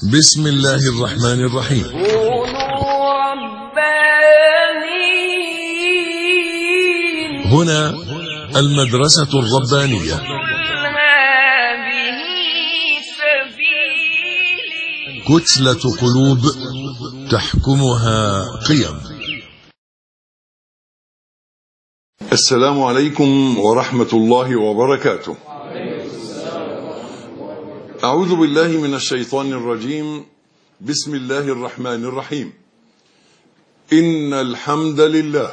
بسم الله الرحمن الرحيم. كونوا ربانيين. هنا المدرسة الربانية. هذه سبيلي. كتلة قلوب تحكمها قيم. السلام عليكم ورحمة الله وبركاته. أعوذ بالله من الشيطان الرجيم. بسم الله الرحمن الرحيم. إن الحمد لله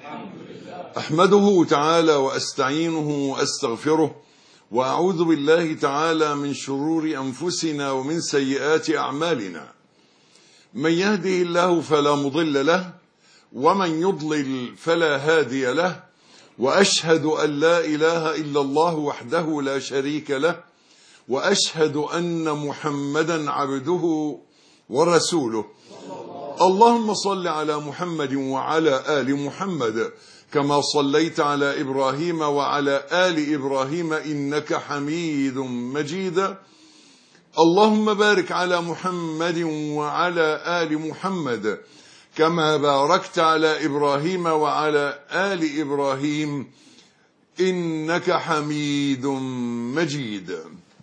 أحمده تعالى وأستعينه وأستغفره، وأعوذ بالله تعالى من شرور أنفسنا ومن سيئات أعمالنا. من يهده الله فلا مضل له، ومن يضلل فلا هادي له، وأشهد أن لا إله إلا الله وحده لا شريك له، وأشهد أن محمدا عبده ورسوله. اللهم صل على محمد وعلى آل محمد كما صليت على إبراهيم وعلى آل إبراهيم إنك حميد مجيد. اللهم بارك على محمد وعلى آل محمد كما باركت على إبراهيم وعلى آل إبراهيم إنك حميد مجيد.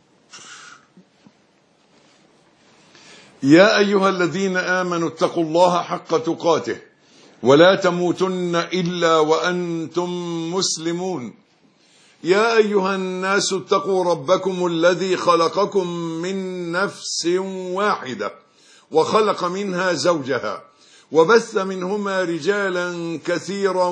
يا أيها الذين آمنوا اتقوا الله حق تقاته ولا تموتن إلا وأنتم مسلمون. يا أيها الناس اتقوا ربكم الذي خلقكم من نفس واحدة وخلق منها زوجها وبث منهما رجالا كثيرا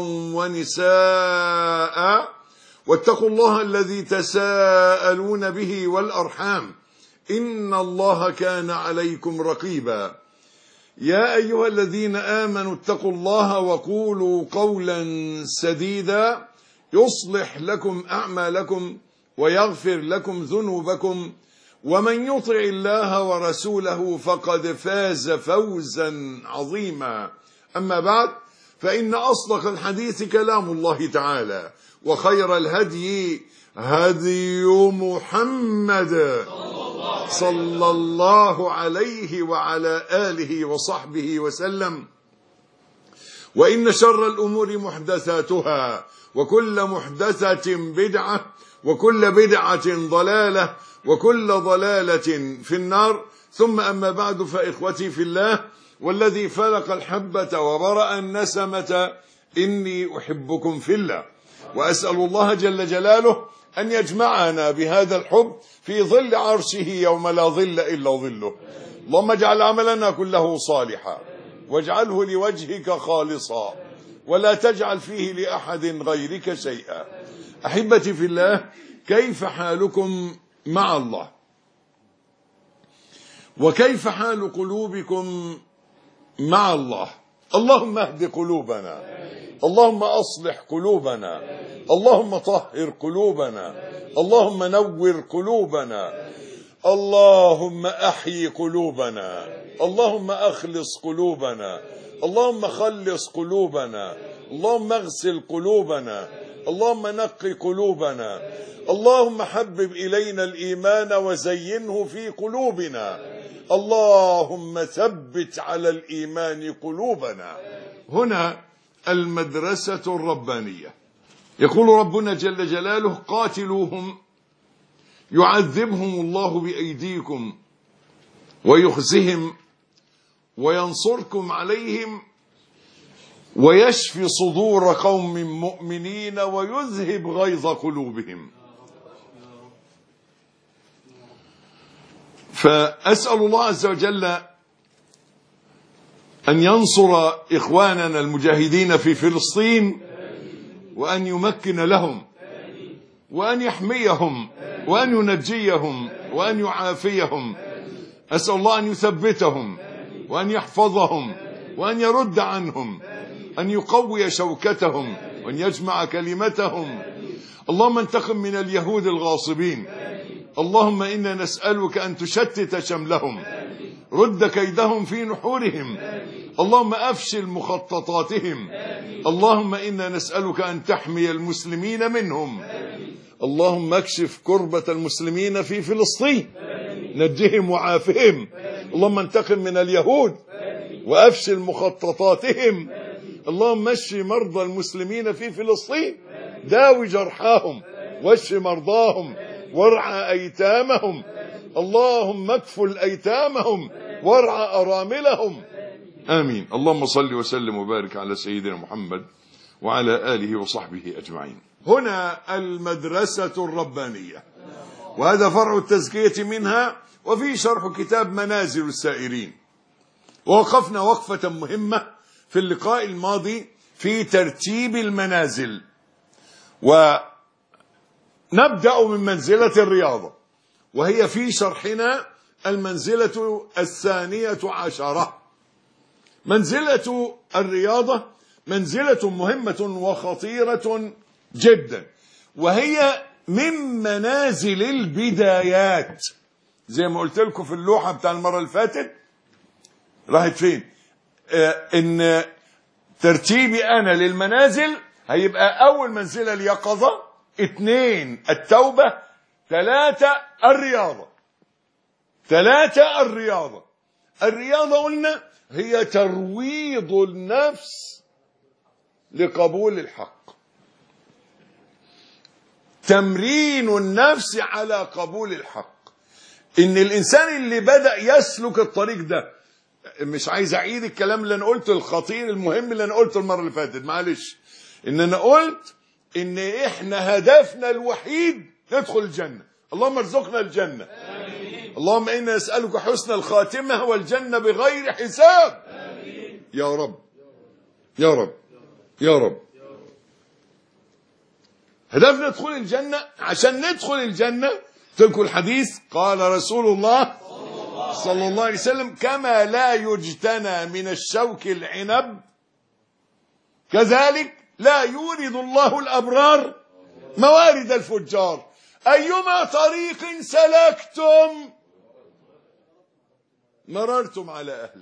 ونساء، واتقوا الله الذي تساءلون به والأرحام إن الله كان عليكم رقيبا. يا أيها الذين آمنوا اتقوا الله وقولوا قولا سديدا يصلح لكم أعمالكم ويغفر لكم ذنوبكم، ومن يطع الله ورسوله فقد فاز فوزا عظيما. أما بعد، فإن أصدق الحديث كلام الله تعالى، وخير الهدي هدي محمد صلى الله عليه وعلى آله وصحبه وسلم. وإن شر الأمور محدثاتها، وكل محدثة بدعة، وكل بدعة ضلالة، وكل ضلالة في النار. ثم أما بعد، فإخوتي في الله والذي فلق الحبة وبرأ النسمة، إني أحبكم في الله، وأسأل الله جل جلاله أن يجمعنا بهذا الحب في ظل عرشه يوم لا ظل إلا ظله. اللهم اجعل عملنا كله صالحا، واجعله لوجهك خالصا، ولا تجعل فيه لأحد غيرك شيئا. أحبتي في الله، كيف حالكم مع الله؟ وكيف حال قلوبكم مع الله؟ اللهم اهد قلوبنا، اللهم أصلح قلوبنا، اللهم طهر قلوبنا، اللهم نور قلوبنا، اللهم أحيي قلوبنا، اللهم أخلص قلوبنا، اللهم خلص قلوبنا، اللهم اغسل قلوبنا، اللهم نقي قلوبنا، اللهم حبب إلينا الإيمان وزينه في قلوبنا، اللهم ثبت على الإيمان قلوبنا. هنا المدرسة الربانية. يقول ربنا جل جلاله: قاتلوهم يعذبهم الله بأيديكم ويخزهم وينصركم عليهم ويشفي صدور قوم مؤمنين ويذهب غيظ قلوبهم. فأسأل الله عز وجل أن ينصر إخواننا المجاهدين في فلسطين، وأن يمكن لهم، وأن يحميهم، وأن ينجيهم، وأن يعافيهم. أسأل الله أن يثبتهم، وأن يحفظهم، وأن يرد عنهم، أن يقوي شوكتهم، وأن يجمع كلمتهم. اللهم انتقم من اليهود الغاصبين. اللهم إنا نسألك أن تشتت شملهم، رد كيدهم في نحورهم، اللهم أفشل مخططاتهم. اللهم إنا نسألك أن تحمي المسلمين منهم. اللهم اكشف كربة المسلمين في فلسطين، نجهم وعافهم. اللهم انتقم من اليهود وأفشل مخططاتهم. اللهم اشف مرضى المسلمين في فلسطين، داوي جرحاهم واشف مرضاهم وارعى أيتامهم. اللهم اكفل أيتامهم وارعى أراملهم. آمين. اللهم صل وسلم وبارك على سيدنا محمد وعلى آله وصحبه أجمعين. هنا المدرسة الربانية، وهذا فرع التزكية منها، وفي شرح كتاب منازل السائرين. ووقفنا وقفة مهمة في اللقاء الماضي في ترتيب المنازل، ونبدأ من منزلة الرياضة، وهي في شرحنا المنزلة 12. منزلة الرياضة منزلة مهمة وخطيرة جدا، وهي من منازل البدايات. زي ما قلت لكم في اللوحة بتاع المرة اللي فاتت، راحت فين؟ ان ترتيبي انا للمنازل هيبقى اول منزلة اليقظة، 2 التوبة، 3 الرياضة. 3 الرياضة. الرياضة قلنا هي ترويض النفس لقبول الحق، تمرين النفس على قبول الحق. ان الانسان اللي بدأ يسلك الطريق ده، مش عايز اعيد الكلام اللي انا قلته الخطير المهم اللي انا قلته المرة اللي فاتت، معلش، ان انا قلت ان احنا هدفنا الوحيد ندخل الجنة. اللهم ارزقنا الجنة. آمين. اللهم إنا نسألك حسن الخاتمة والجنة بغير حساب. آمين. يا رب يا رب يا رب. هدفنا ندخل الجنة. عشان ندخل الجنة تلك الحديث قال رسول الله صلى الله عليه وسلم: كما لا يجتنى من الشوك العنب، كذلك لا يورد الله الأبرار موارد الفجار. أيما طريق سلكتم مررتم على أهله.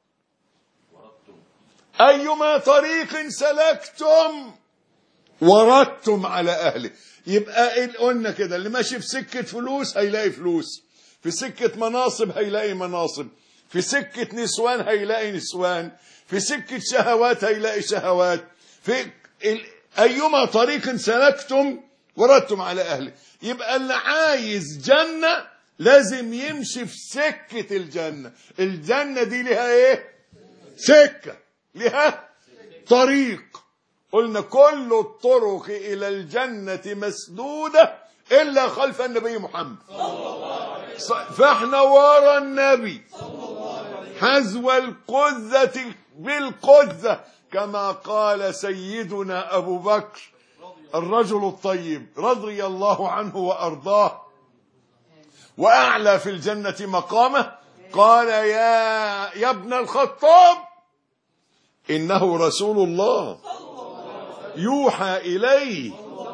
أيما طريق سلكتم وردتم على أهله. يبقى قلنا كده، اللي ماشي في سكة فلوس هيلاقي فلوس، في سكة مناصب هيلاقي مناصب، في سكة نسوان هيلاقي نسوان، في سكة شهوات هيلاقي شهوات. في أيما طريق سلكتم وردتم على أهله. يبقى اللي عايز جنة لازم يمشي في سكة الجنة. الجنة دي لها ايه؟ سكة، لها طريق. قلنا كل الطرق إلى الجنة مسدودة إلا خلف النبي محمد، فاحنا ورا النبي حذو القذة بالقذة، كما قال سيدنا أبو بكر الرجل الطيب رضي الله عنه وأرضاه، وأعلى في الجنة مقامه، قال يا ابن الخطاب إنه رسول الله يوحى إليه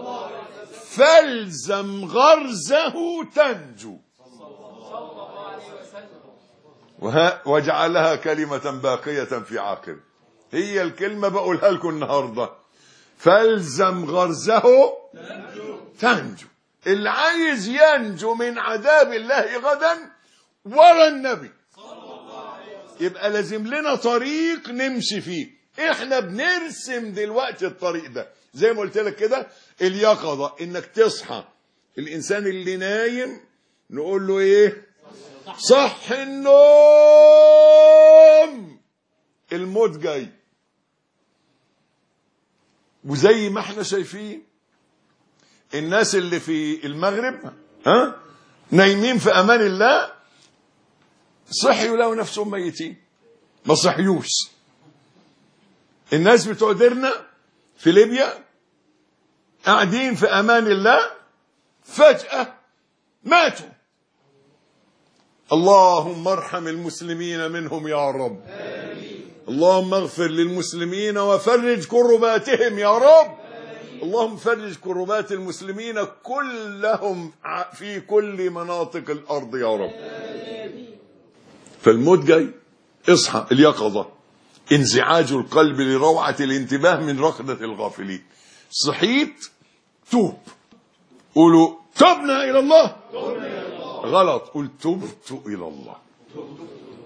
فالزم غرزه تنجو، وجعلها كلمة باقية في عاقب. هي الكلمة بقولها لكم النهاردة: فالزم غرزه تنجو. اللي عايز ينجو من عذاب الله غدا ورا النبي. يبقى لازم لنا طريق نمشي فيه. احنا بنرسم دلوقتي الطريق ده. زي ما قلت لك كده، اليقظة انك تصحى. الانسان اللي نايم نقول له ايه؟ صح النوم، الموت جاي. وزي ما احنا شايفين الناس اللي في المغرب نايمين في امان الله، صحيوا لقوا نفسهم ميتين، ما صحيوش. الناس بتوع ديرنا في ليبيا قاعدين في امان الله، فجأة ماتوا. اللهم ارحم المسلمين منهم يا رب. اللهم اغفر للمسلمين وفرج كرباتهم يا رب. اللهم فرج كربات المسلمين كلهم في كل مناطق الأرض يا رب. فالموت جاي. اصحى، اليقظة، انزعاج القلب لروعة الانتباه من ركضة الغافلين. صحيت، توب. قولوا تبنا إلى الله. غلط، قل تبت إلى الله.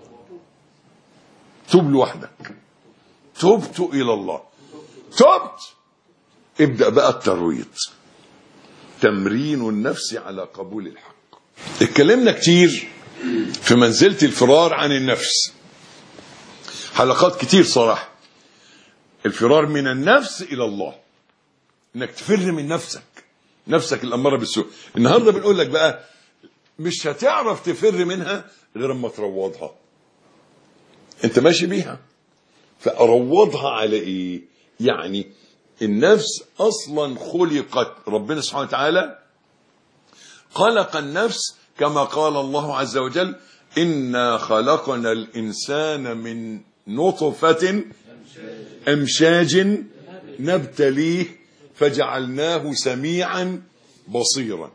توب لوحدك. تبت إلى الله، تبت، ابدأ بقى الترويض، تمرين النفس على قبول الحق. اتكلمنا كتير في منزلة الفرار عن النفس، حلقات كتير صراحة. الفرار من النفس إلى الله، انك تفر من نفسك الأمارة بالسوء. النهاردة بنقول لك بقى مش هتعرف تفر منها غير اما تروضها. انت ماشي بيها، فأروضها على ايه؟ يعني النفس اصلا خلقت، ربنا سبحانه وتعالى خلق النفس كما قال الله عز وجل: إنا خلقنا الإنسان من نطفة أمشاج نبتليه فجعلناه سميعا بصيرا.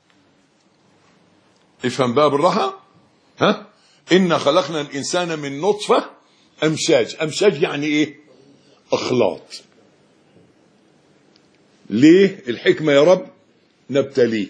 افهم بقى بالراحة. إنا خلقنا الإنسان من نطفة أمشاج. أمشاج يعني إيه؟ أخلاط. ليه الحكمة يا رب؟ نبتليه.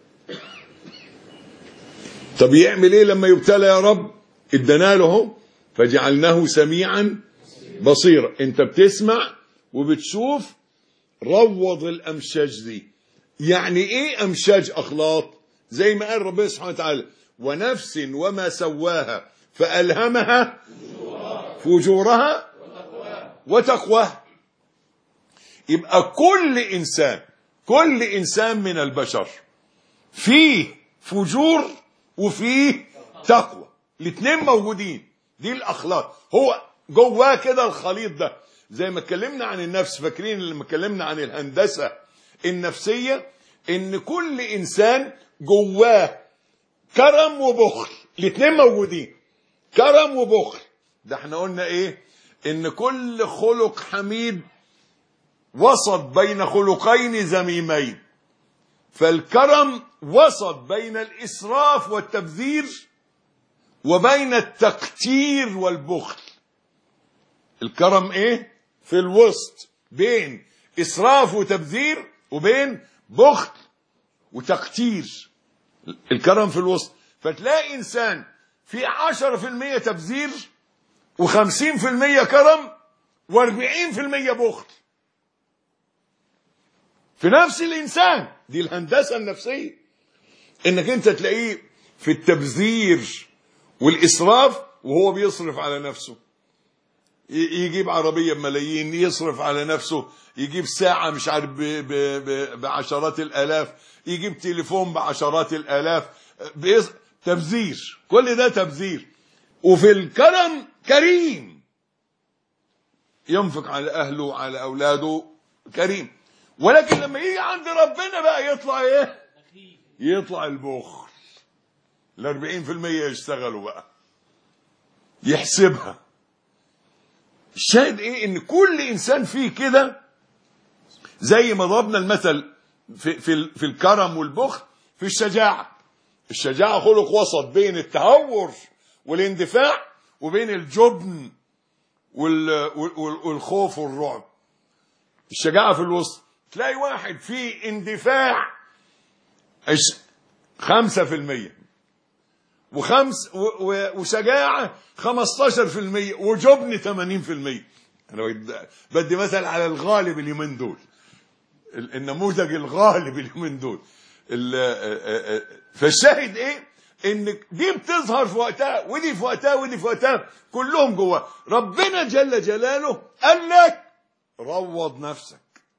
طب يعمل ايه لما يبتلى يا رب؟ ادانا له فجعلناه سميعا بصيرا. انت بتسمع وبتشوف. روض الامشاج دي. يعني ايه امشاج؟ اخلاط. زي ما قال ربنا سبحانه وتعالى: ونفس وما سواها فألهمها فجورها وتقواها. يبقى كل انسان من البشر فيه فجور وفيه تقوى، الاثنين موجودين. دي الاخلاق، هو جواه كده الخليط ده. زي ما اتكلمنا عن النفس، فاكرين لما اتكلمنا عن الهندسة النفسية، ان كل انسان جواه كرم وبخل، الاثنين موجودين، كرم وبخل. ده احنا قلنا ايه؟ ان كل خلق حميد وسط بين خلقين ذميمين. فالكرم وسط بين الإسراف والتبذير وبين التقتير والبخل. الكرم ايه؟ في الوسط بين إسراف وتبذير وبين بخل وتقتير. الكرم في الوسط. فتلاقي إنسان في 10% تبذير و50% كرم و40% بخل في نفس الإنسان. دي الهندسة النفسية، انك انت تلاقيه في التبذير والإسراف وهو بيصرف على نفسه. يجيب عربية بملايين، يصرف على نفسه، يجيب ساعة مش عارف بعشرات الآلاف، يجيب تليفون بعشرات الآلاف. تبذير، كل ده تبذير. وفي الكرم كريم، ينفق على أهله وعلى أولاده، كريم. ولكن لما يجي عند ربنا بقى يطلع ايه؟ يطلع البخل. 40% يشتغلوا بقى يحسبها. الشاهد ايه؟ ان كل انسان فيه كده، زي ما ضربنا المثل في الكرم والبخل. في الشجاعة خلق وسط بين التهور والاندفاع وبين الجبن والخوف والرعب. الشجاعة في الوسط. تلاقي واحد فيه اندفاع 5% وشجاعة 15% وجبن 80%. أنا بدي مثل على الغالب اليومين دول، النموذج الغالب اليومين دول. فالشاهد ايه؟ ان دي بتظهر في وقتها ودي في وقتها ودي في وقتها، كلهم جوه. ربنا جل جلاله قال لك روض نفسك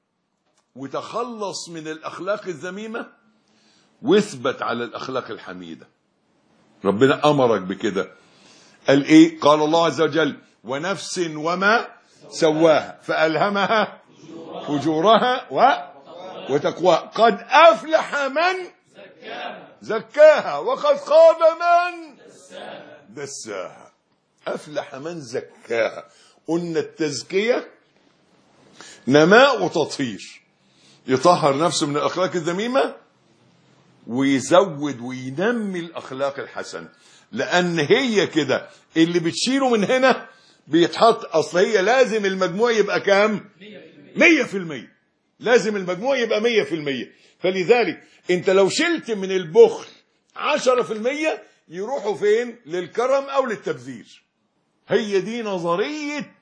وتخلص من الأخلاق الذميمة واثبت على الأخلاق الحميدة. ربنا أمرك بكده. قال إيه؟ قال الله عز وجل: ونفس وما سواها فألهمها فجورها وتقواها قد أفلح من زكاها وقد خاب من دساها. أفلح من زكاها. قلنا التزكية نماء وتطهير، يطهر نفسه من الأخلاق الذميمة ويزود وينمي الأخلاق الحسنة. لأن هي كده اللي بتشيله من هنا بيتحط. أصل هي لازم المجموع يبقى كام؟ 100%. لازم المجموع يبقى 100%. فلذلك انت لو شلت من البخل 10% يروحوا فين؟ للكرم أو للتبذير. هي دي نظرية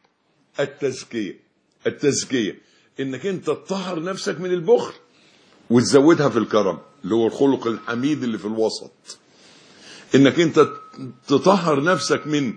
التزكية انك انت تطهر نفسك من البخل وتزودها في الكرم اللي هو الخلق الحميد اللي في الوسط. انك انت تطهر نفسك من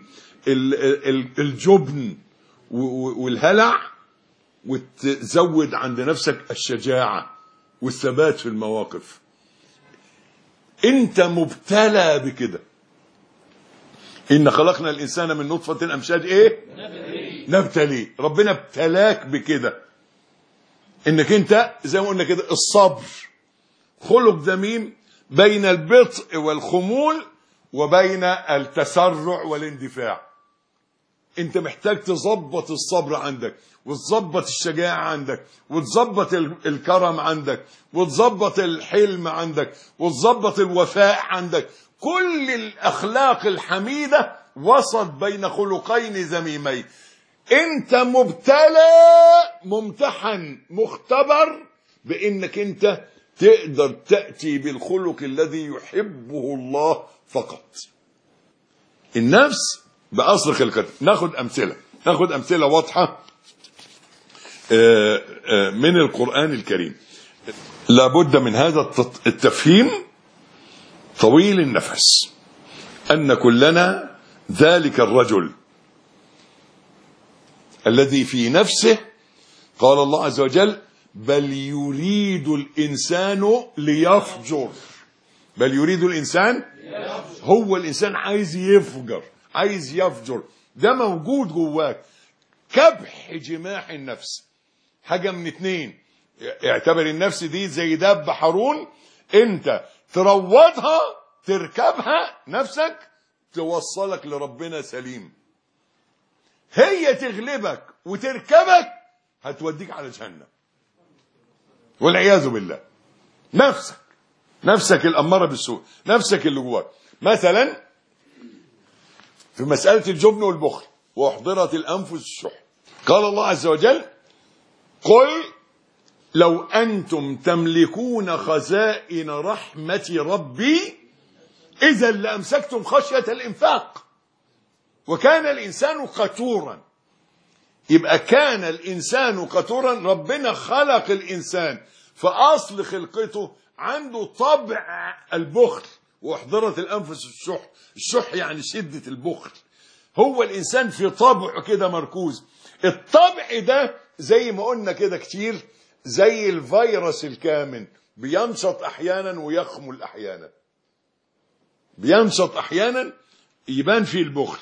الجبن والهلع وتزود عند نفسك الشجاعة والثبات في المواقف. انت مبتلى بكده. إن خلقنا الإنسان من نطفة أمشاج نبتليه. ربنا ابتلاك بكده إنك أنت زي ما قلنا كده الصبر خلق ذميم بين البطء والخمول وبين التسرع والاندفاع. أنت محتاج تظبط الصبر عندك وتظبط الشجاعة عندك وتظبط الكرم عندك وتظبط الحلم عندك وتظبط الوفاء عندك. كل الأخلاق الحميدة وسط بين خلقين ذميمين. انت مبتلى ممتحن مختبر بانك انت تقدر تأتي بالخلق الذي يحبه الله فقط. النفس بأصل خلقته. ناخد أمثلة واضحة من القرآن الكريم. لابد من هذا التفهيم طويل النفس أن كلنا ذلك الرجل الذي في نفسه قال الله عز وجل بل يريد الإنسان ليفجر. بل يريد الإنسان، هو الإنسان عايز يفجر. ده موجود جواك. كبح جماح النفس حاجة من اتنين. اعتبر النفس دي زي دابة حرون، انت تروضها تركبها نفسك توصلك لربنا سليم. هي تغلبك وتركبك هتوديك على جهنم والعياذ بالله. نفسك الأمارة بالسوء، نفسك اللي جواك. مثلا في مسألة الجبن والبخل واحضرت الأنفس الشح، قال الله عز وجل قل لو أنتم تملكون خزائن رحمة ربي إذا لأمسكتم خشية الإنفاق وكان الإنسان قتورا. يبقى كان الإنسان قتورا. ربنا خلق الإنسان فأصل خلقته عنده طبع البخل واحضرت الأنفس الشح يعني شدة البخل. هو الإنسان في طبعه كده مركوز. الطبع ده زي ما قلنا كده كتير زي الفيروس الكامن، بينشط أحيانا ويخمل أحيانا. بينشط أحيانا يبان فيه البخل.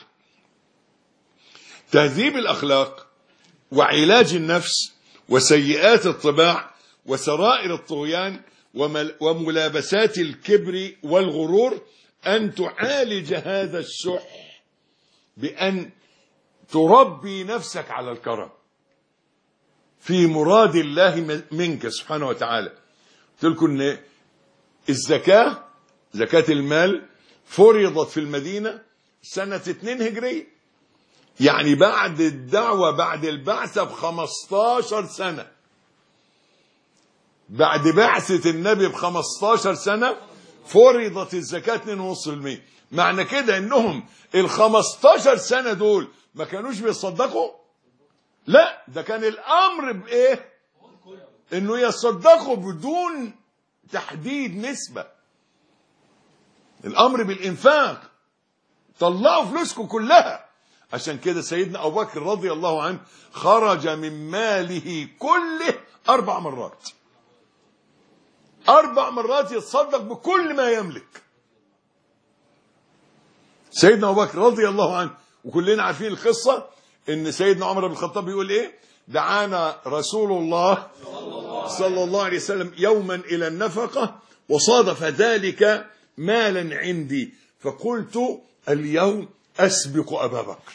تهذيب الأخلاق وعلاج النفس وسيئات الطباع وسرائر الطغيان وملابسات الكبر والغرور أن تعالج هذا الشح بأن تربي نفسك على الكرم في مراد الله منك سبحانه وتعالى. قلت لكم ان الزكاة، زكاة المال، فرضت في المدينة سنة 2 هجرية، يعني بعد الدعوة بعد البعثة ب15 سنة. بعد بعثة النبي ب15 سنة فرضت الزكاة 2.5%. معنى كده انهم ال15 سنة دول ما كانوش بيصدقوا؟ لا، ده كان الامر بايه؟ انه يصدقوا بدون تحديد نسبة. الامر بالانفاق، طلعوا فلوسكم كلها. عشان كده سيدنا ابو بكر رضي الله عنه خرج من ماله كله 4 مرات. 4 مرات يتصدق بكل ما يملك. سيدنا ابو بكر رضي الله عنه، وكلنا عارفين القصة ان سيدنا عمر بن الخطاب بيقول ايه؟ دعانا رسول الله صلى الله عليه وسلم يوما الى النفقة وصادف ذلك مالا عندي فقلت اليوم اسبق ابا بكر،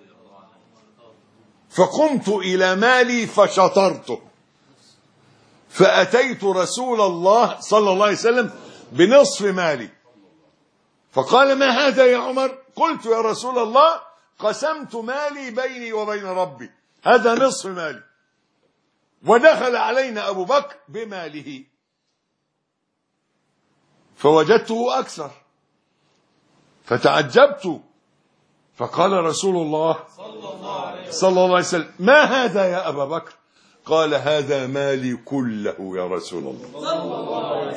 فقمت الى مالي فشطرته فاتيت رسول الله صلى الله عليه وسلم بنصف مالي فقال ما هذا يا عمر؟ قلت يا رسول الله قسمت مالي بيني وبين ربي، هذا نصف مالي. ودخل علينا أبو بكر بماله فوجدته أكثر فتعجبت فقال رسول الله صلى الله عليه وسلم: ما هذا يا أبا بكر؟ قال: هذا مالي كله يا رسول الله.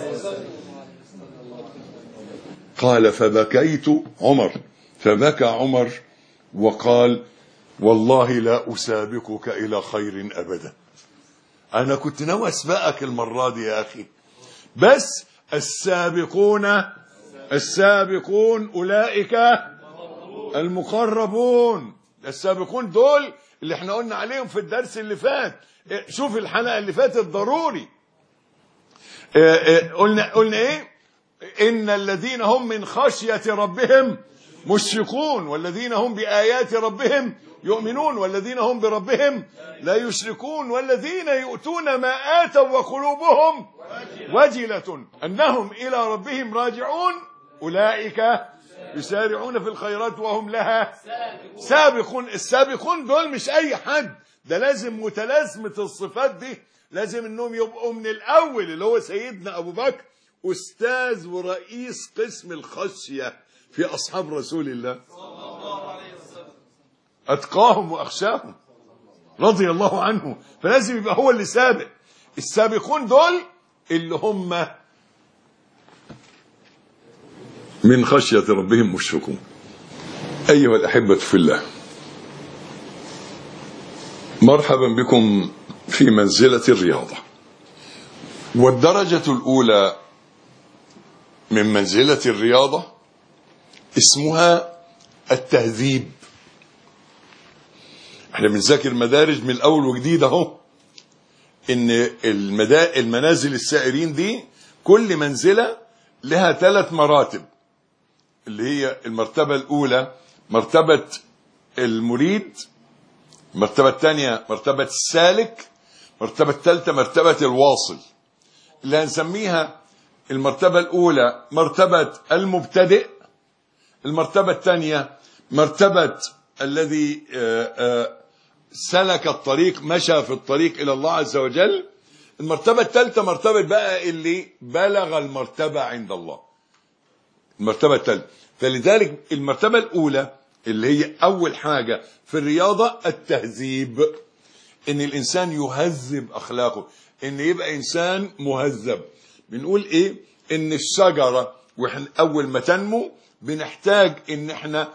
قال: فبكيت عمر، فبكى عمر وقال: والله لا أسابقك إلى خير أبدا. أنا كنت ناوي أسبقك المرة دي يا أخي، بس السابقون أولئك المقربون. السابقون دول اللي احنا قلنا عليهم في الدرس اللي فات. شوف الحلقة اللي فاتت ضروري. قلنا ايه؟ إن الذين هم من خشية ربهم مشفقون، والذين هم بآيات ربهم يؤمنون، والذين هم بربهم لا يشركون، والذين يؤتون ما آتوا وقلوبهم وجلة أنهم إلى ربهم راجعون أولئك يسارعون في الخيرات وهم لها سابقون. السابقون دول مش أي حد، ده لازم متلازمة الصفات دي، لازم انهم يبقوا من الأول، اللي هو سيدنا أبو بكر أستاذ ورئيس قسم الخشية في أصحاب رسول الله، أتقاهم وأخشاهم رضي الله عنه، فلازم يبقى هو اللي سابق. السابقون دول اللي هم من خشية ربهم مشفقون. أيها الأحبة في الله، مرحبا بكم في منزلة الرياضة. والدرجة الأولى من منزلة الرياضة اسمها التهذيب. احنا بنذاكر مدارج من الأول وجديد اهو، ان المنازل السائرين دي كل منزلة لها 3 مراتب، اللي هي المرتبة الأولى مرتبة المريد، المرتبة الثانية مرتبة السالك، المرتبة الثالثة مرتبة الواصل. اللي هنسميها المرتبة الأولى مرتبة المبتدئ، المرتبة الثانية مرتبة الذي سلك الطريق، مشى في الطريق إلى الله عز وجل، المرتبة الثالثة مرتبة بقى اللي بلغ المرتبة عند الله، المرتبة الثالثة. فلذلك المرتبة الأولى اللي هي أول حاجة في الرياضة التهذيب، إن الإنسان يهذب أخلاقه، إن يبقى إنسان مهذب. بنقول إيه؟ إن الشجرة وإحنا أول ما تنمو بنحتاج إن إحنا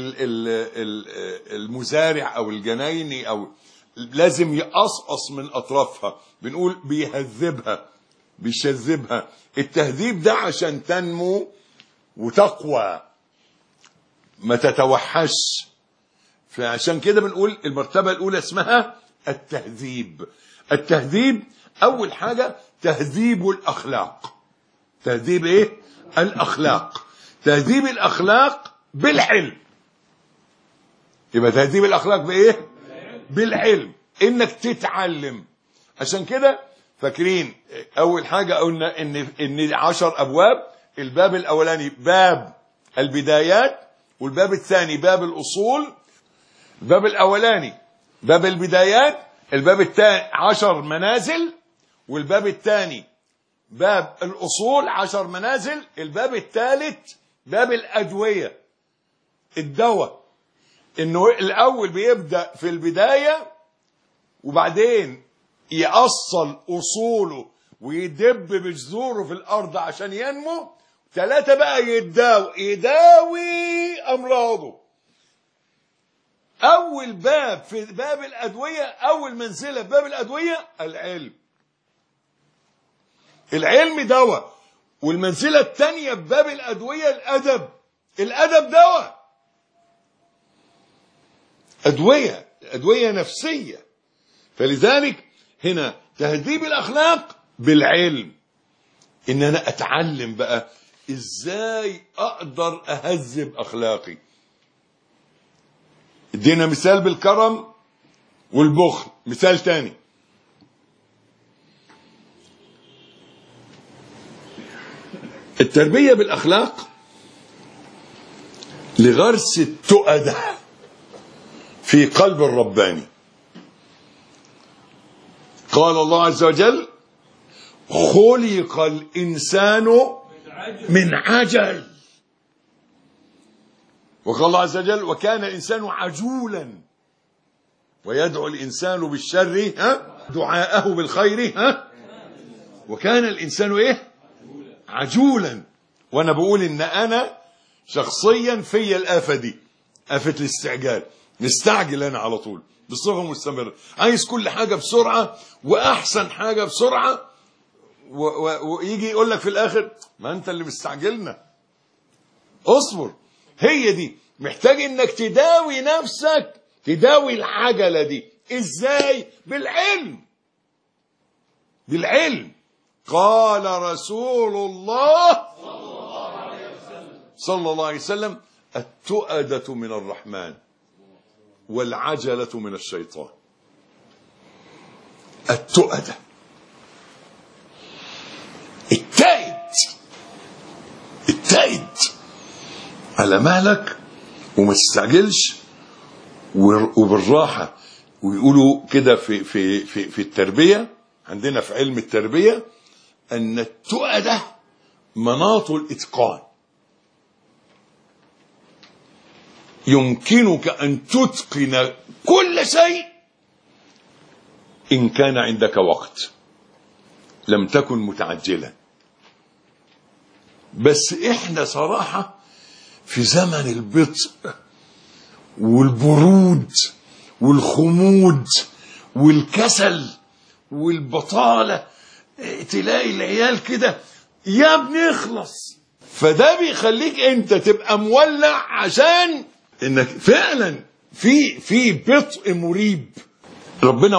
المزارع أو الجنايني أو لازم يقصقص من أطرافها، بنقول بيهذبها بيشذبها. التهذيب ده عشان تنمو وتقوى ما تتوحش، فعشان كده بنقول المرتبة الأولى اسمها التهذيب. التهذيب أول حاجة تهذيب الأخلاق. تهذيب إيه؟ الأخلاق. تهذيب الأخلاق بالعلم. يبقى تهذيب الأخلاق بإيه؟ بالعلم، إنك تتعلم. عشان كده فاكرين أول حاجة قلنا إن 10 أبواب. الباب الأولاني باب البدايات، والباب الثاني باب الأصول. الباب الأولاني باب البدايات، الباب الثاني 10 منازل، والباب الثاني باب الأصول 10 منازل، الباب الثالث باب الأدوية، الدواء. إنه الأول بيبدأ في البداية وبعدين يأصل أصوله ويدب بجذوره في الأرض عشان ينمو. 3 بقى يداوي أمراضه. أول باب في باب الأدوية، أول منزلة في باب الأدوية العلم. العلم دواء. والمنزلة الثانية في باب الأدوية الأدب. الأدب دواء، أدوية نفسية. فلذلك هنا تهذيب الأخلاق بالعلم، إن أنا أتعلم بقى إزاي أقدر أهذب أخلاقي. ادينا مثال بالكرم والبخل، مثال تاني. التربية بالأخلاق لغرس التؤدة في قلب الرباني. قال الله عز وجل: خلق الإنسان من عجل. وقال الله عز وجل وكان الإنسان عجولا ويدعو الإنسان بالشر دعاءه بالخير وكان الإنسان عجولا. وأنا بقول إن أنا شخصيا في الآفة دي، آفة الاستعجال، مستعجل أنا على طول بصفة مستمرة، عايز كل حاجة بسرعة وأحسن حاجة بسرعة، ويجي يقول لك في الآخر ما أنت اللي مستعجلنا، اصبر. هي دي محتاج إنك تداوي نفسك، تداوي العجلة دي. إزاي؟ بالعلم. قال رسول الله صلى الله عليه وسلم التؤدة من الرحمن والعجلة من الشيطان. التؤدة، التائد على مهلك وما تستعجلش وبالراحة. ويقولوا كده في التربية عندنا، في علم التربية، أن التؤدة مناط الإتقان. يمكنك أن تتقن كل شيء إن كان عندك وقت، لم تكن متعجلا. بس إحنا صراحة في زمن البطء والبرود والخمود والكسل والبطالة، تلاقي العيال كده يا ابني اخلص. فده بيخليك انت تبقى مولع، عشان انك فعلا في بطء مريب. ربنا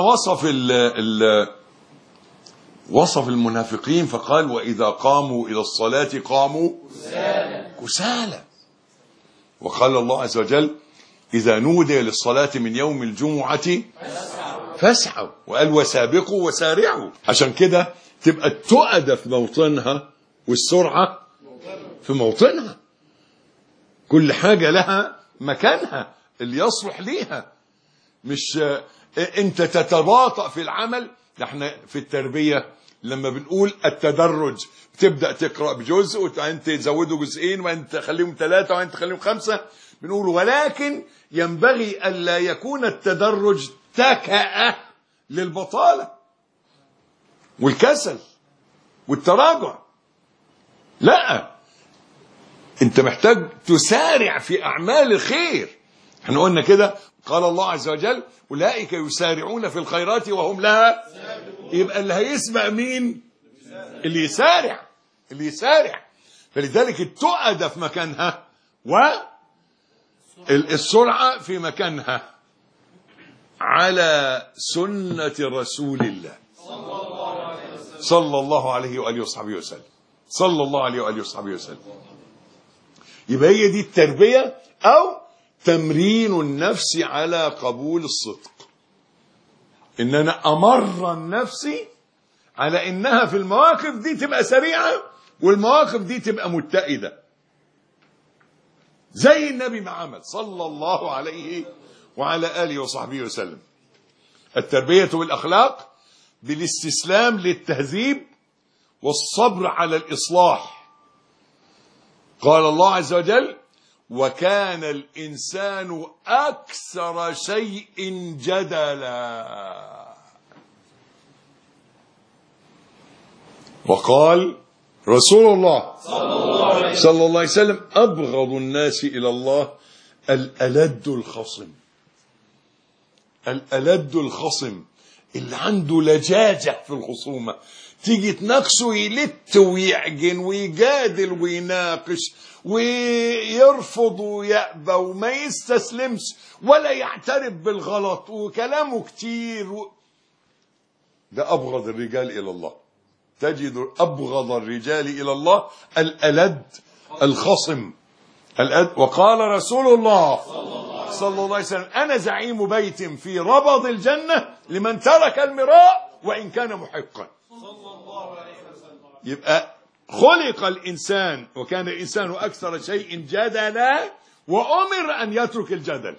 وصف المنافقين فقال وإذا قاموا إلى الصلاة قاموا كسالى. وقال الله عز وجل إذا نودي للصلاة من يوم الجمعة فاسعوا، وقال وسابقوا وسارعوا. عشان كده تبقى التؤدة في موطنها والسرعة في موطنها. كل حاجة لها مكانها اللي يصلح ليها، مش انت تتباطأ في العمل. احنا في التربية لما بنقول التدرج، تبدأ تقرأ بجزء وانت تزوده جزئين وانت تخليهم 3 وانت تخليهم 5، بنقول ولكن ينبغي ألا يكون التدرج تكأة للبطالة والكسل والتراجع. لا، انت محتاج تسارع في أعمال الخير. احنا قلنا كده قال الله عز وجل أولئك يسارعون في الخيرات وهم لها. يبقى اللي هيسبق مين؟ اللي يسارع. فلذلك التؤدة في مكانها والسرعة في مكانها على سنة رسول الله صلى الله عليه وآله وصحبه وسلم. صلى الله عليه وآله وصحبه وسلم. يبقى هي دي التربية أو تمرين النفس على قبول الصدق. إن أنا أمرن نفسي على إنها في المواقف دي تبقى سريعة والمواقف دي تبقى متئدة، زي النبي ما عمل صلى الله عليه وعلى آله وصحبه وسلم. التربية والأخلاق بالاستسلام للتهذيب والصبر على الإصلاح. قال الله عز وجل وكان الإنسان أكثر شيء جدلا. وقال رسول الله صلى الله عليه وسلم أبغض الناس إلى الله الألد الخصم. الألد الخصم اللي عنده لجاجة في الخصومة، تيجي تناقشه يلت ويعجن ويجادل ويناقش ويرفض ويأبى وما يستسلمش ولا يعترف بالغلط وكلامه كتير ده أبغض الرجال إلى الله. تجد أبغض الرجال إلى الله الألد الخصم. وقال رسول الله صلى الله عليه وسلم أنا زعيم بيت في ربض الجنة لمن ترك المراء وإن كان محقا. يبقى خلق الإنسان وكان الإنسان أكثر شيء جدلا وأمر أن يترك الجدل.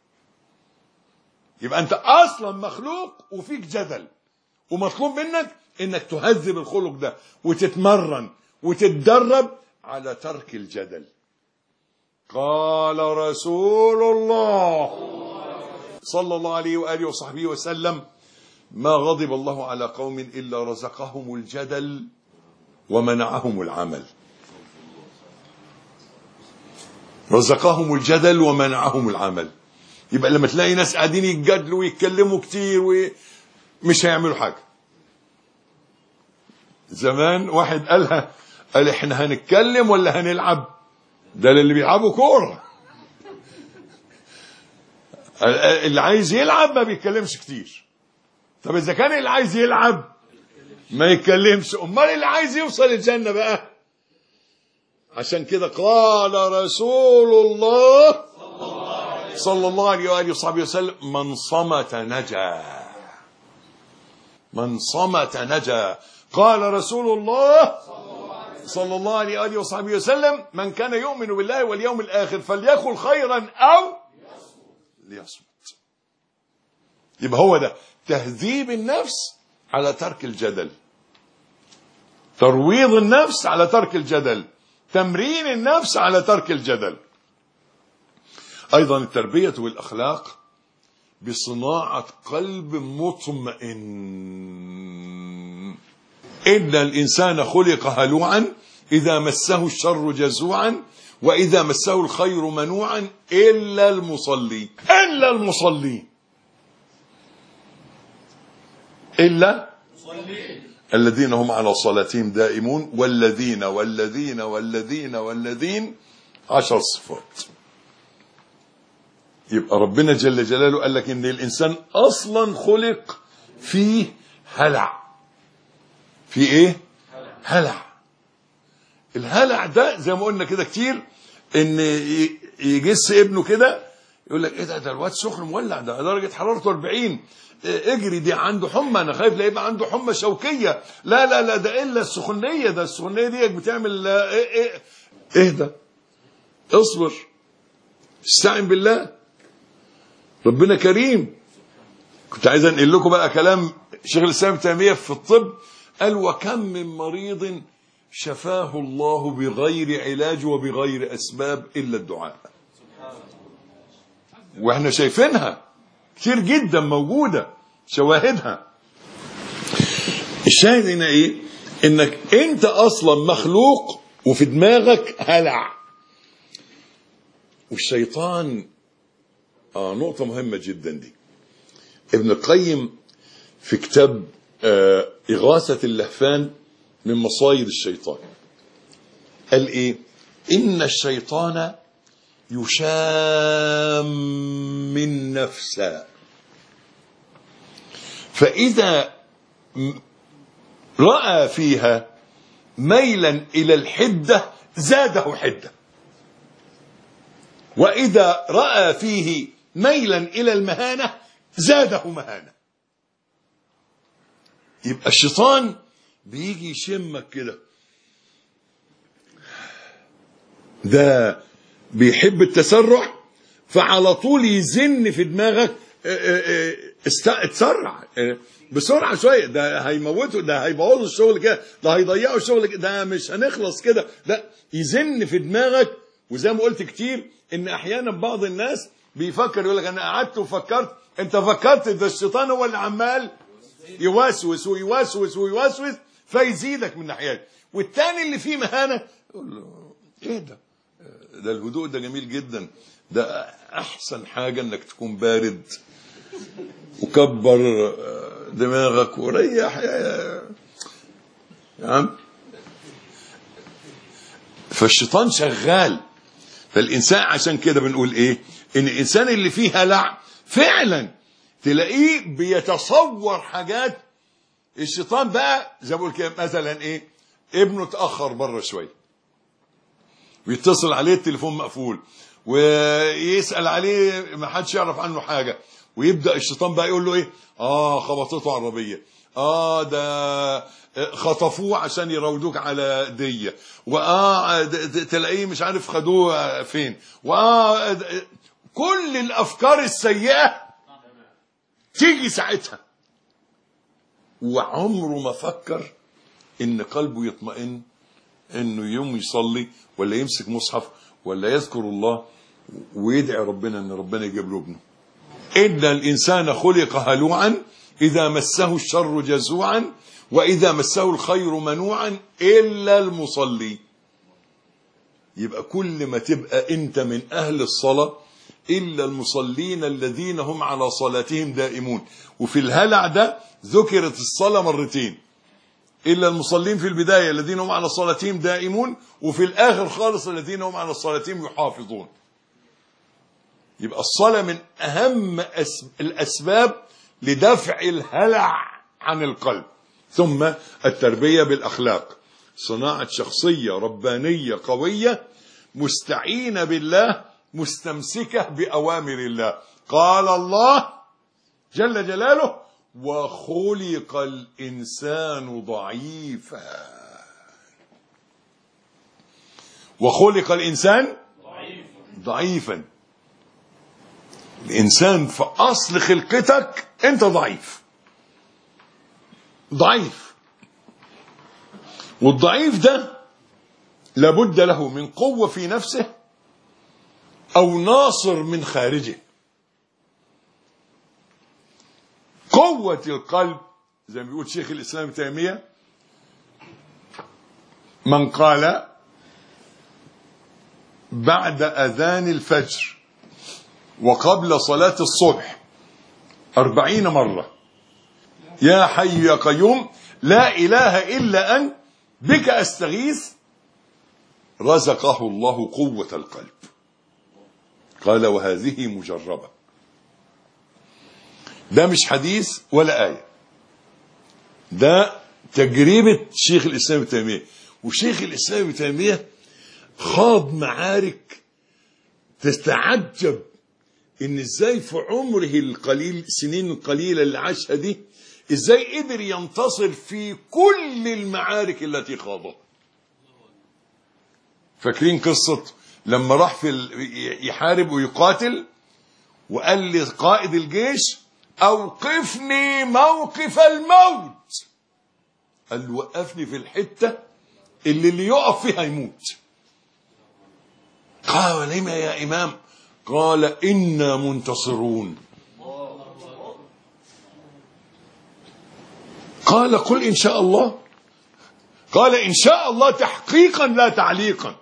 يبقى أنت أصلا مخلوق وفيك جدل، ومطلوب منك إنك تهذب الخلق ده وتتمرن وتتدرب على ترك الجدل. قال رسول الله صلى الله عليه وآله وصحبه وسلم: ما غضب الله على قوم إلا رزقهم الجدل ومنعهم العمل. رزقهم الجدل ومنعهم العمل. يبقى لما تلاقي ناس قاعدين يتجادلوا ويتكلموا كتير ومش هيعملوا حاجة. زمان واحد قال احنا هنتكلم ولا هنلعب؟ ده اللي بيلعبوا كورة. اللي عايز يلعب ما بيتكلمش كتير. طب اذا كان اللي عايز يلعب ما يتكلمش، امال اللي عايز يوصل الجنة بقى؟ عشان كده قال رسول الله صلى الله عليه وآله وصحبه وسلم: من صمت نجا. من صمت نجا. قال رسول الله صلى الله عليه وآله وصحبه وسلم: من كان يؤمن بالله واليوم الآخر فليقل خيرا أو ليصمت. يبقى هو ده تهذيب النفس على ترك الجدل، ترويض النفس على ترك الجدل، تمرين النفس على ترك الجدل. أيضا التربية والأخلاق بصناعة قلب مطمئن. إن الإنسان خلق هلوعا إذا مسه الشر جزوعا وإذا مسه الخير منوعا إلا المصلي. إلا المصلي. إلا الذين هم على صلاتهم دائمون والذين والذين والذين والذين 10 صفات. يبقى ربنا جل جلاله قال لك إن الإنسان أصلا خلق فيه هلع. في إيه؟ هلع. الهلع ده زي ما قلنا كده كتير، إن يجس ابنه كده يقول لك إيه ده الواد سخن مولع، ده درجة حرارته 40، اجري دي عنده حمى، انا خايف لا يبقى عنده حمى شوكيه. لا لا لا ده الا السخونيه، ده السخونيه دي بتعمل اهدى، اصبر، استعن بالله، ربنا كريم. كنت عايز انقل لكم بقى كلام شيخ الاسلام ابن تيميه في الطب، قال: وكم من مريض شفاه الله بغير علاج وبغير اسباب الا الدعاء. واحنا شايفينها كتير جدا، موجودة شواهدها. الشاهد هنا ايه؟ انك انت اصلا مخلوق وفي دماغك هلع. والشيطان نقطة مهمة جدا دي. ابن القيم في كتاب إغاثة اللهفان من مصايد الشيطان قال ايه؟ ان الشيطان يشام النفس، فإذا رأى فيها ميلا إلى الحدة زاده حدة، وإذا رأى فيه ميلا إلى المهانة زاده مهانة. يبقى الشيطان بيجي يشمك كده، ده بيحب التسرع، فعلى طول يزن في دماغك اتسرع بسرعة شوية، ده هيموته، ده هيبوظ الشغل كده، ده هيضيعوا الشغل كده، ده مش هنخلص كده، لا يزن في دماغك. وزي ما قلت كتير ان احيانا بعض الناس بيفكر يقول لك انا قعدت وفكرت. انت فكرت، ده الشيطان هو اللي عمال يوسوس ويوسوس ويوسوس فيزيدك من ناحية. والتاني اللي فيه مهانة يقول له ايه ده الهدوء ده جميل جدا، ده احسن حاجة انك تكون بارد وكبر دماغك وريح يا عم. فالشيطان شغال. فالإنسان عشان كده بنقول إيه؟ إن الإنسان اللي فيه هلع فعلا تلاقيه بيتصور حاجات. الشيطان بقى زي ما بقول كده مثلا إيه؟ ابنه تأخر بره شوية ويتصل عليه التليفون مقفول ويسأل عليه ما حدش يعرف عنه حاجة، ويبدأ الشيطان بقى يقول له إيه؟ خبطته عربية، ده خطفوه عشان يراودوك على دية، تلاقيه مش عارف خدوه فين، كل الافكار السيئة تيجي ساعتها. وعمره ما فكر ان قلبه يطمئن انه يوم يصلي ولا يمسك مصحف ولا يذكر الله ويدعي ربنا ان ربنا يجيب له ابنه. إن الإنسان خلق هلوعا إذا مسه الشر جزوعا وإذا مسه الخير منوعا إلا المصلي. يبقى كل ما تبقى أنت من أهل الصلاة إلا المصلين الذين هم على صلاتهم دائمون. وفي الهلع ده ذكرت الصلاة مرتين، إلا المصلين في البداية الذين هم على صلاتهم دائمون، وفي الآخر خالص الذين هم على صلاتهم يحافظون. يبقى الصلاة من أهم الأسباب لدفع الهلع عن القلب. ثم التربية بالأخلاق، صناعة شخصية ربانية قوية مستعينة بالله مستمسكة بأوامر الله. قال الله جل جلاله: وخلق الإنسان ضعيفا. وخلق الإنسان ضعيفا. الإنسان في أصل خلقتك أنت ضعيف، ضعيف. والضعيف ده لابد له من قوة في نفسه أو ناصر من خارجه. قوة القلب زي ما بيقول شيخ الإسلام ابن تيمية: من قال بعد أذان الفجر وقبل صلاة الصبح 40 مرة يا حي يا قيوم لا إله إلا أنت بك أستغيث، رزقه الله قوة القلب. قال: وهذه مجربة. ده مش حديث ولا آية، ده تجربة شيخ الإسلام ابن تيمية. وشيخ الإسلام ابن تيمية خاض معارك تتعجب إن إزاي في عمره القليل، سنين القليلة اللي عاشها دي، إزاي قدر ينتصر في كل المعارك التي خاضها. فاكرين قصة لما راح يحارب ويقاتل وقال لقائد الجيش: أوقفني موقف الموت. قال له: وقفني في الحتة اللي يقف فيها يموت. قال: لما يا إمام؟ قال: إنا منتصرون. قال: قل إن شاء الله. قال: إن شاء الله تحقيقا لا تعليقا.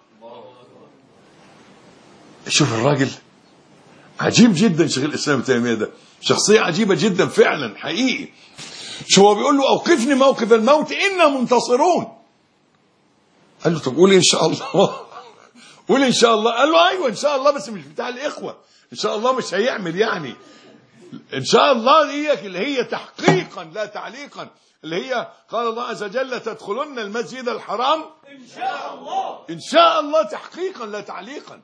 شوف الراجل عجيب جدا. شيخ الإسلام ابن تيمية ده شخصية عجيبة جدا فعلا حقيقي. شو هو بيقول له: أوقفني موقف الموت إنا منتصرون. قال له: طب قول إن شاء الله. قول إن شاء الله. قال له: أيوة إن شاء الله، بس مش بتاع الإخوة. إن شاء الله مش هيعمل يعني. إن شاء الله دي اللي هي تحقيقا لا تعليقا، اللي هي قال الله عز وجل: تدخلن المسجد الحرام إن شاء الله. إن شاء الله تحقيقا لا تعليقا.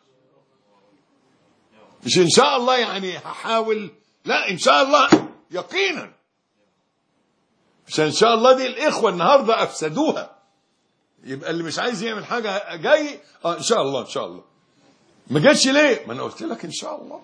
مش إن شاء الله يعني هحاول، لا، إن شاء الله يقينا. مش إن شاء الله دي الإخوة النهاردة أفسدوها. يبقى اللي مش عايز يعمل حاجة جاي إن شاء الله إن شاء الله. ما جاتش ليه؟ ما أنا قلت لك إن شاء الله.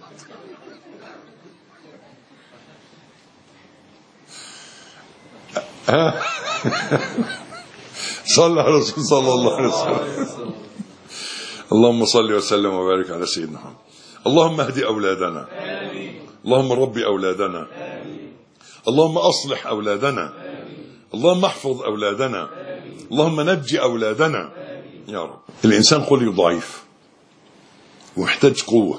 صلى على الرسول صلى الله عليه وسلم. اللهم صل وسلم وبارك على سيدنا محمد. اللهم اهد أولادنا، اللهم ربي أولادنا، اللهم أصلح أولادنا، اللهم احفظ أولادنا، اللهم نجي أولادنا يا رب. الإنسان خلق ضعيف ومحتاج قوة،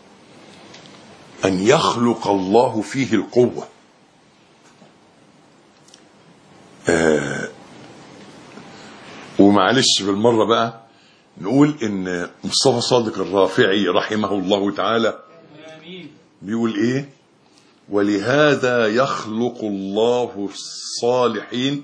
أن يخلق الله فيه القوة. ومعلش بالمرة بقى نقول إن مصطفى صادق الرافعي رحمه الله تعالى بيقول إيه: ولهذا يخلق الله الصالحين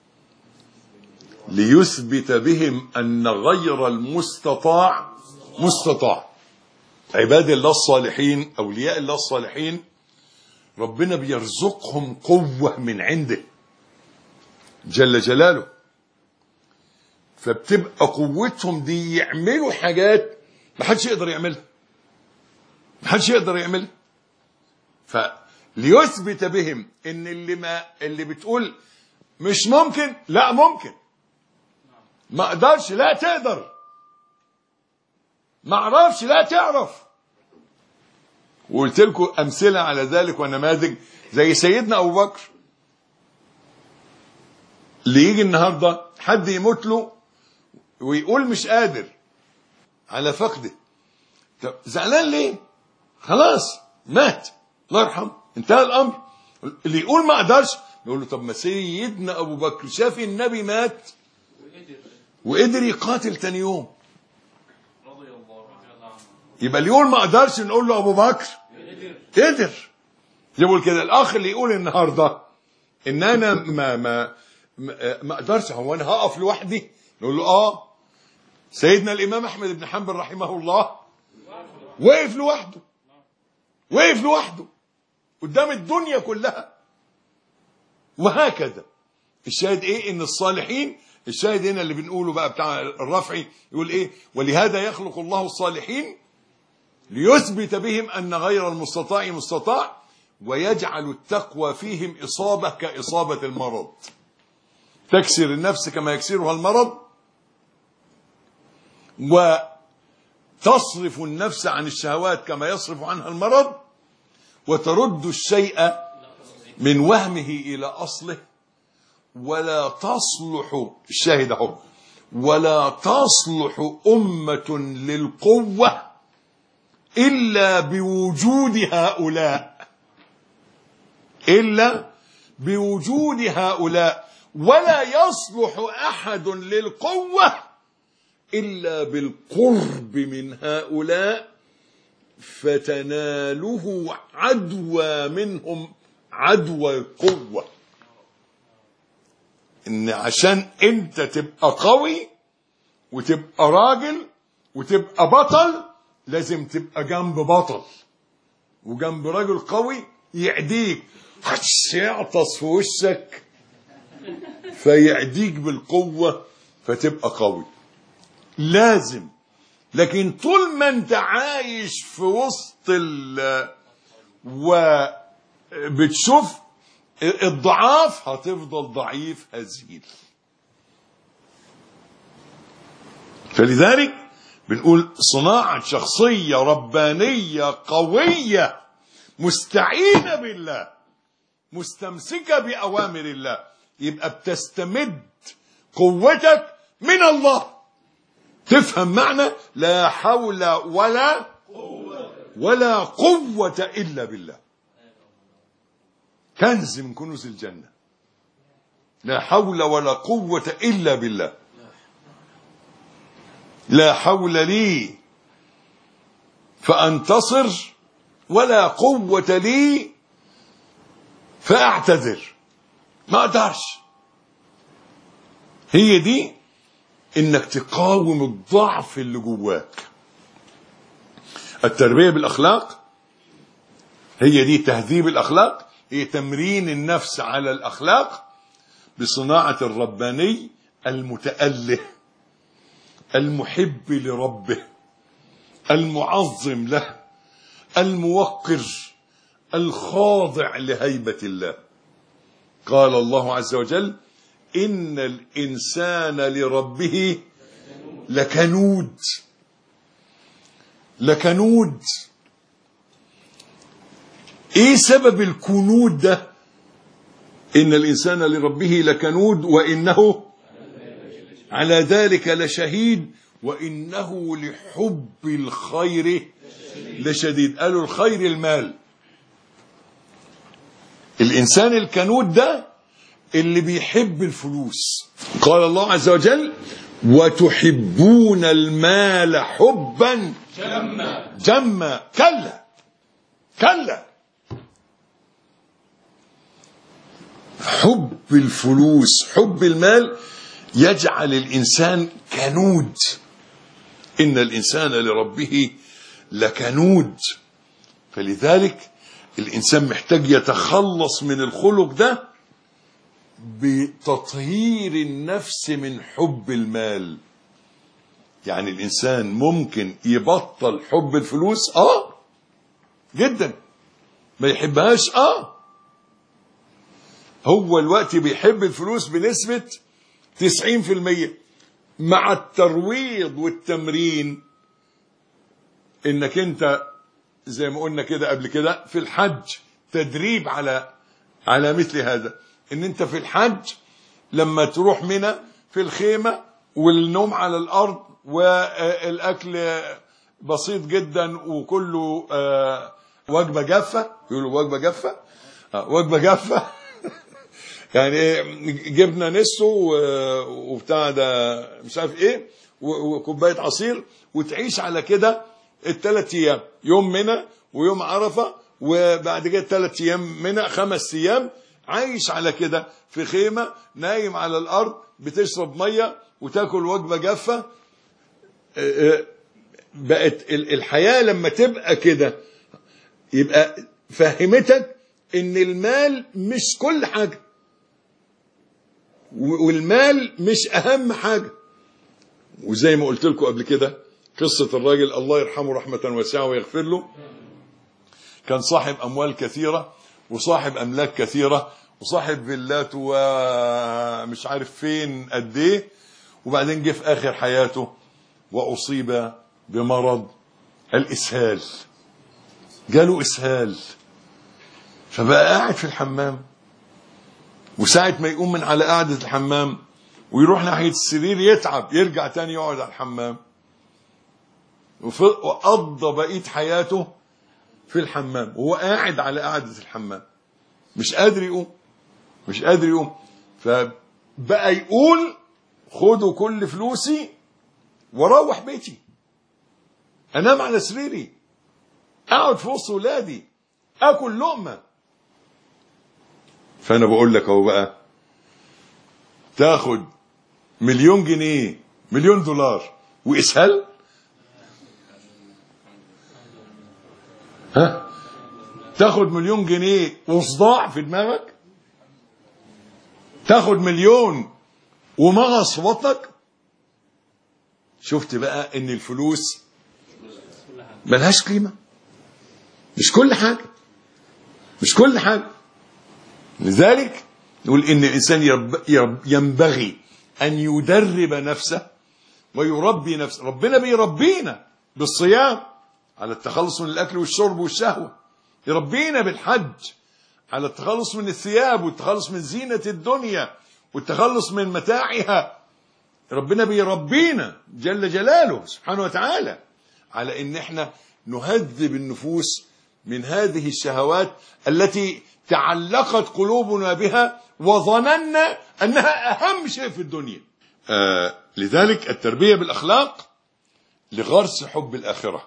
ليثبت بهم أن غير المستطاع مستطاع. عباد الله الصالحين، أولياء الله الصالحين، ربنا بيرزقهم قوة من عنده جل جلاله، فبتبقى قوتهم دي يعملوا حاجات محدش يقدر يعملها، محدش يقدر يعملها. فليثبت بهم ان اللي بتقول مش ممكن، لا ممكن، ما اقدرش، لا تقدر. ما اعرفش. لا تعرف. وقلت لكم امثله على ذلك ونماذج، زي سيدنا ابو بكر اللي يجي النهارده حد يموت له ويقول مش قادر على فقده. طب زعلان ليه؟ خلاص مات، الله يرحمه، انتهى الامر. اللي يقول ما اقدرش نقول له طب ما سيدنا ابو بكر شاف النبي مات وقدر يقاتل تاني يوم. يبقى اللي يقول ما اقدرش نقول له ابو بكر قدر. يقول كده الاخ اللي يقول النهارده ان انا ما اقدرش، هو انا هقف لوحدي؟ نقول له سيدنا الامام احمد بن حنبل رحمه الله وقف لوحده، وقف لوحده قدام الدنيا كلها. وهكذا. الشاهد ايه؟ ان الصالحين، الشاهد هنا اللي بنقوله بقى بتاع الرفعي يقول ايه؟ ولهذا يخلق الله الصالحين ليثبت بهم ان غير المستطاع مستطاع، ويجعل التقوى فيهم اصابه كاصابه المرض، تكسر النفس كما يكسرها المرض، وتصرف النفس عن الشهوات كما يصرف عنها المرض، وترد الشيء من وهمه إلى أصله. ولا تصلح، الشاهد اهو، ولا تصلح أمة للقوة إلا بوجود هؤلاء، إلا بوجود هؤلاء. ولا يصلح أحد للقوة إلا بالقرب من هؤلاء، فتناله عدوى منهم، عدوى القوة. إن عشان أنت تبقى قوي وتبقى راجل وتبقى بطل لازم تبقى جنب بطل وجنب راجل قوي يعديك، يعطس في وشك فيعديك بالقوة فتبقى قوي. لازم. لكن طول ما انت عايش في وسط وبتشوف الضعاف هتفضل ضعيف هزيل. فلذلك بنقول صناعة شخصية ربانية قوية مستعينة بالله، مستمسكة بأوامر الله، يبقى بتستمد قوتك من الله. تفهم معنى لا حول ولا قوة إلا بالله. كنز من كنوز الجنة. لا حول ولا قوة إلا بالله. لا حول لي فأنتصر ولا قوة لي فأعتذر. ما أقدرش. هي دي إنك تقاوم الضعف اللي جواك. التربية بالأخلاق هي دي تهذيب الأخلاق، هي تمرين النفس على الأخلاق بصناعة الرباني المتأله المحب لربه المعظم له الموقر الخاضع لهيبة الله. قال الله عز وجل إن الإنسان لربه لكنود. لكنود. ايه سبب الكنود ده؟ إن الإنسان لربه لكنود وإنه على ذلك لشهيد وإنه لحب الخير لشديد. قالوا الخير المال. الإنسان الكنود ده اللي بيحب الفلوس. قال الله عز وجل وتحبون المال حبا جما. كلا كلا. حب الفلوس، حب المال يجعل الإنسان كنود. إن الإنسان لربه لكنود. فلذلك الإنسان محتاج يتخلص من الخلق ده بتطهير النفس من حب المال. يعني الإنسان ممكن يبطل حب الفلوس جدا، ما يحبهاش هو الوقت بيحب الفلوس بنسبة 90%. مع الترويض والتمرين انك انت زي ما قلنا كده قبل كده في الحج تدريب على مثل هذا، ان انت في الحج لما تروح منى في الخيمة والنوم على الارض والاكل بسيط جدا وكله وجبة جافة، يقولوا وجبة جافة، وجبة جافة يعني جبنة نسو وبتاع ده مش عارف ايه وكوباية عصير، وتعيش على كده ال3 ايام، يوم منى ويوم عرفة وبعد كده 3 ايام منى، 5 ايام عايش على كده في خيمة نايم على الارض بتشرب مية وتاكل وجبة جافة. بقت الحياة لما تبقى كده يبقى فهمتك ان المال مش كل حاجة، والمال مش اهم حاجة. وزي ما قلت لكم قبل كده قصة الراجل الله يرحمه رحمة واسعة ويغفر له، كان صاحب اموال كثيرة وصاحب املاك كثيرة وصاحب فيلات ومش عارف فين قد ايه، وبعدين جه في اخر حياته واصيب بمرض الاسهال، جاله اسهال، فبقى قاعد في الحمام، وساعة ما يقوم من على قعدة الحمام ويروح ناحية السرير يتعب يرجع تاني يقعد على الحمام، وقضى بقية حياته في الحمام وهو قاعد على قعدة الحمام مش قادر يقوم. فبقى يقول خدوا كل فلوسي واروح بيتي، انام على سريري، اقعد في وسط ولادي، اكل لقمة. فانا بقول لك اهو بقى، تاخد 1,000,000 جنيه 1,000,000 دولار واسهال، تاخد 1,000,000 جنيه وصداع في دماغك، تاخد 1,000,000 ومغص بطنك. شفت بقى ان الفلوس ملهاش قيمة، مش كل حاجة. لذلك نقول ان الانسان ينبغي ان يدرب نفسه ويربي نفسه. ربنا بيربينا بالصيام على التخلص من الاكل والشرب والشهوة، يربينا بالحج على التخلص من الثياب والتخلص من زينة الدنيا والتخلص من متاعها. ربنا بيربينا جل جلاله سبحانه وتعالى على ان احنا نهذب النفوس من هذه الشهوات التي تعلقت قلوبنا بها وظننا انها اهم شيء في الدنيا. لذلك التربية بالاخلاق لغرس حب الاخرة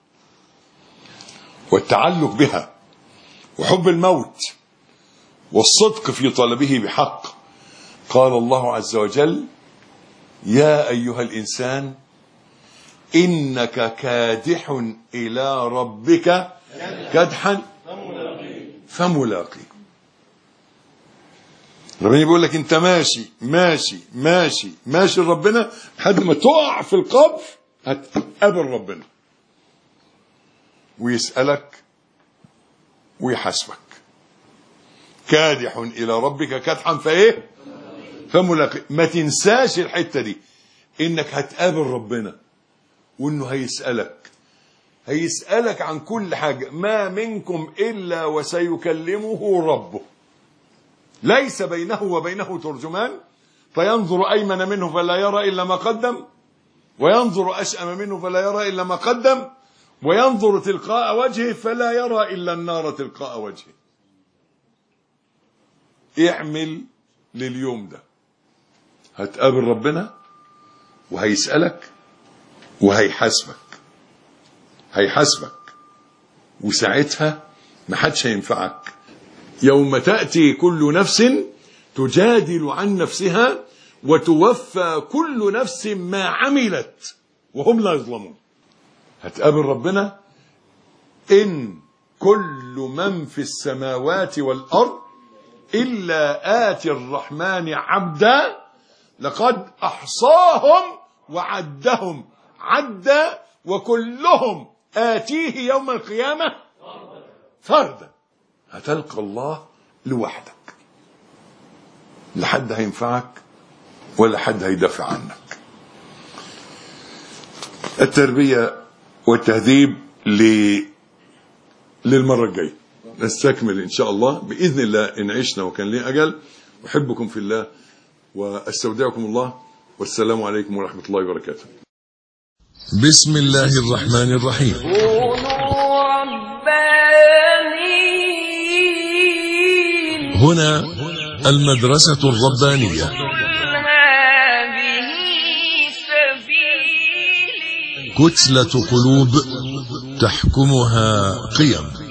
والتعلق بها وحب الموت والصدق في طلبه بحق. قال الله عز وجل: يا أيها الإنسان إنك كادح إلى ربك كدحا فملاقيه. ربنا بيقول لك انت ماشي ماشي ماشي ماشي لربنا لحد ما تقع في القبر هتقابل ربنا ويسألك ويحاسبك. كادح إلى ربك كدحا فايه فملاقيه. ما تنساش الحتة دي، انك هتقابل ربنا وانه هيسألك عن كل حاجة. ما منكم إلا وسيكلمه ربه ليس بينه وبينه ترجمان فينظر أيمن منه فلا يرى إلا ما قدم وينظر أشأم منه فلا يرى إلا ما قدم وينظر تلقاء وجهه فلا يرى إلا النار تلقاء وجهه. اعمل لليوم ده، هتقابل ربنا وهيسألك وهيحاسبك وساعتها ما حدش هينفعك. يوم تأتي كل نفس تجادل عن نفسها وتوفى كل نفس ما عملت وهم لا يظلمون. هتقابل ربنا إن كل من في السماوات والأرض إلا آتي الرحمن عبدا لقد أحصاهم وعدهم عدا وكلهم آتيه يوم القيامة فردا. هتلقى الله لوحدك، لا حد هينفعك ولا حد هيدافع عنك. التربية والتهذيب للمرة الجاية. نستكمل إن شاء الله بإذن الله إن عشنا وكان لي أجل. أحبكم في الله وأستودعكم الله، والسلام عليكم ورحمة الله وبركاته. بسم الله الرحمن الرحيم. كونوا ربانيين. هنا المدرسة الربانية. هذه سبيلي. كتلة قلوب تحكمها قيم.